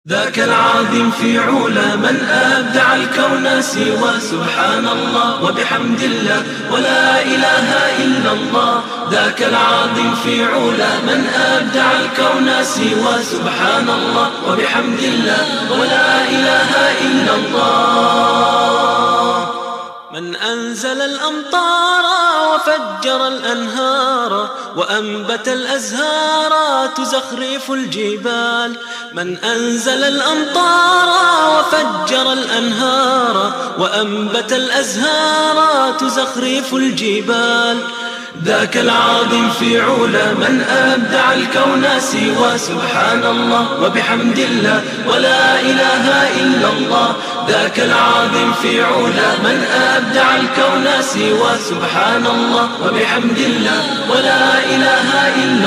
ذاك العظيم في علا من أبدع الكون سوى سبحان الله وبحمد الله ولا إله إلا الله. ذاك العظيم في علا من أبدع الكون سوى سبحان الله وبحمد الله ولا إله إلا الله. من أنزل الأمطار وفجر الأنهار وأنبت الأزهار تزخرف الجبال. من أنزل الأمطار وفجر الأنهار وأنبت الأزهار تزخرف الجبال. ذاك العظيم في علا من أبدع الكون سوى سبحان الله وبحمد الله ولا إله إلا الله. ذاك العظيم في علا من أبدع الكون سوى سبحان الله وبحمد الله ولا إله إلا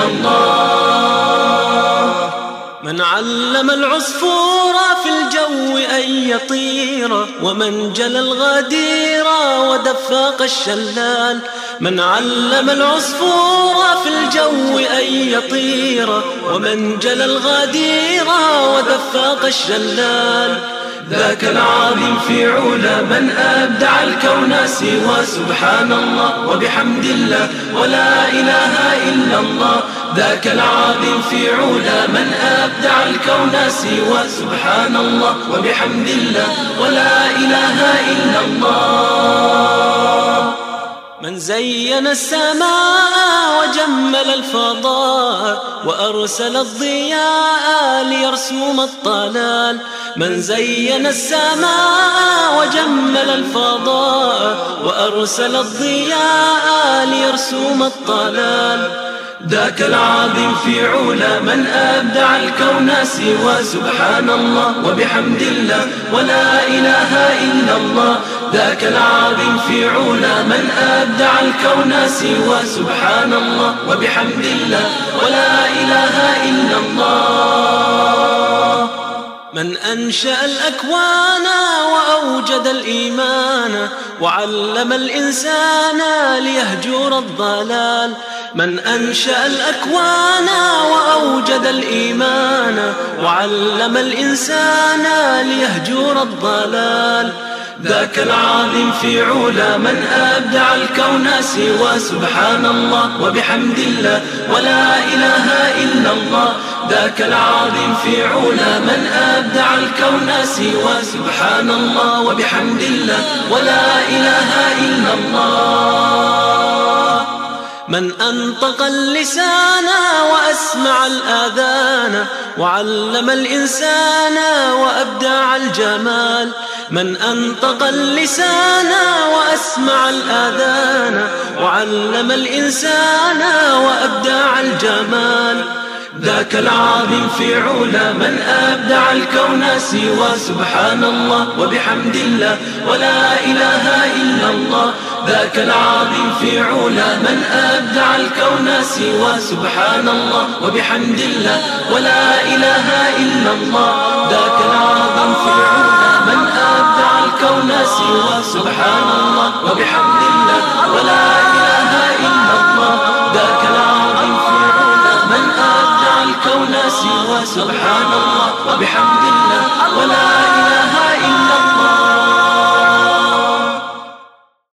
الله. من علم العصفور في الجو أن يطير ومن جلى الغدير ودفاق الشلال. من علم العصفور في الجو أن يطير ومن جلى الغدير ودفاق الشلال. ذاك العظيم في علا من أبدع الكون سوى سبحان الله وبحمد الله ولا إله إلا الله. ذاك العظيم في علا من أبدع الكون سوى سبحان الله وبحمد الله ولا إله إلا الله. من زين السماء وجمل الفضاء وأرسل الضياء ليرسوم الطلال. من زين السماء وجمل الفضاء وأرسل الضياء ليرسوم الطلال. ذاك العظيم في علا من أبدع الكون سوى سبحان الله وبحمد الله ولا إله إلا الله. ذاك العظيم في علا من أبدع الكون سوى سبحان الله وبحمد الله ولا إله إلا الله. من أنشأ الأكوان وأوجد الإيمان وعلم الإنسان ليهجر الضلال. من أنشأ الأكوان وأوجد الإيمان وعلم الإنسان ليهجر الضلال. ذاك العظيم في علا من أبدع الكون سوى سبحان الله وبحمد الله ولا إله إلا الله. ذاك العظيم في علا من أبدع الكون سوى سبحان الله وبحمد الله ولا إله إلا الله. من أنطق اللسان وأسمع الآذان وعلم الإنسان وأبدع الجمال. من أنطق اللسان وأسمع الآذان وعلم الإنسان وأبدع الجمال. ذاك العظيم في علا من أبدع الكون سوى سبحان الله وبحمد الله ولا إله إلا الله. ذاك العظيم في علا من أبدع الكون سوى سبحان الله وبحمد الله ولا إله إلا الله. ذاك العظيم في علا من أبدع الكون سوى سبحان الله وبحمد الله ولا إله إلا الله. ذاك العظيم في علا من أبدع الكون سوى سبحان الله وبحمد الله ولا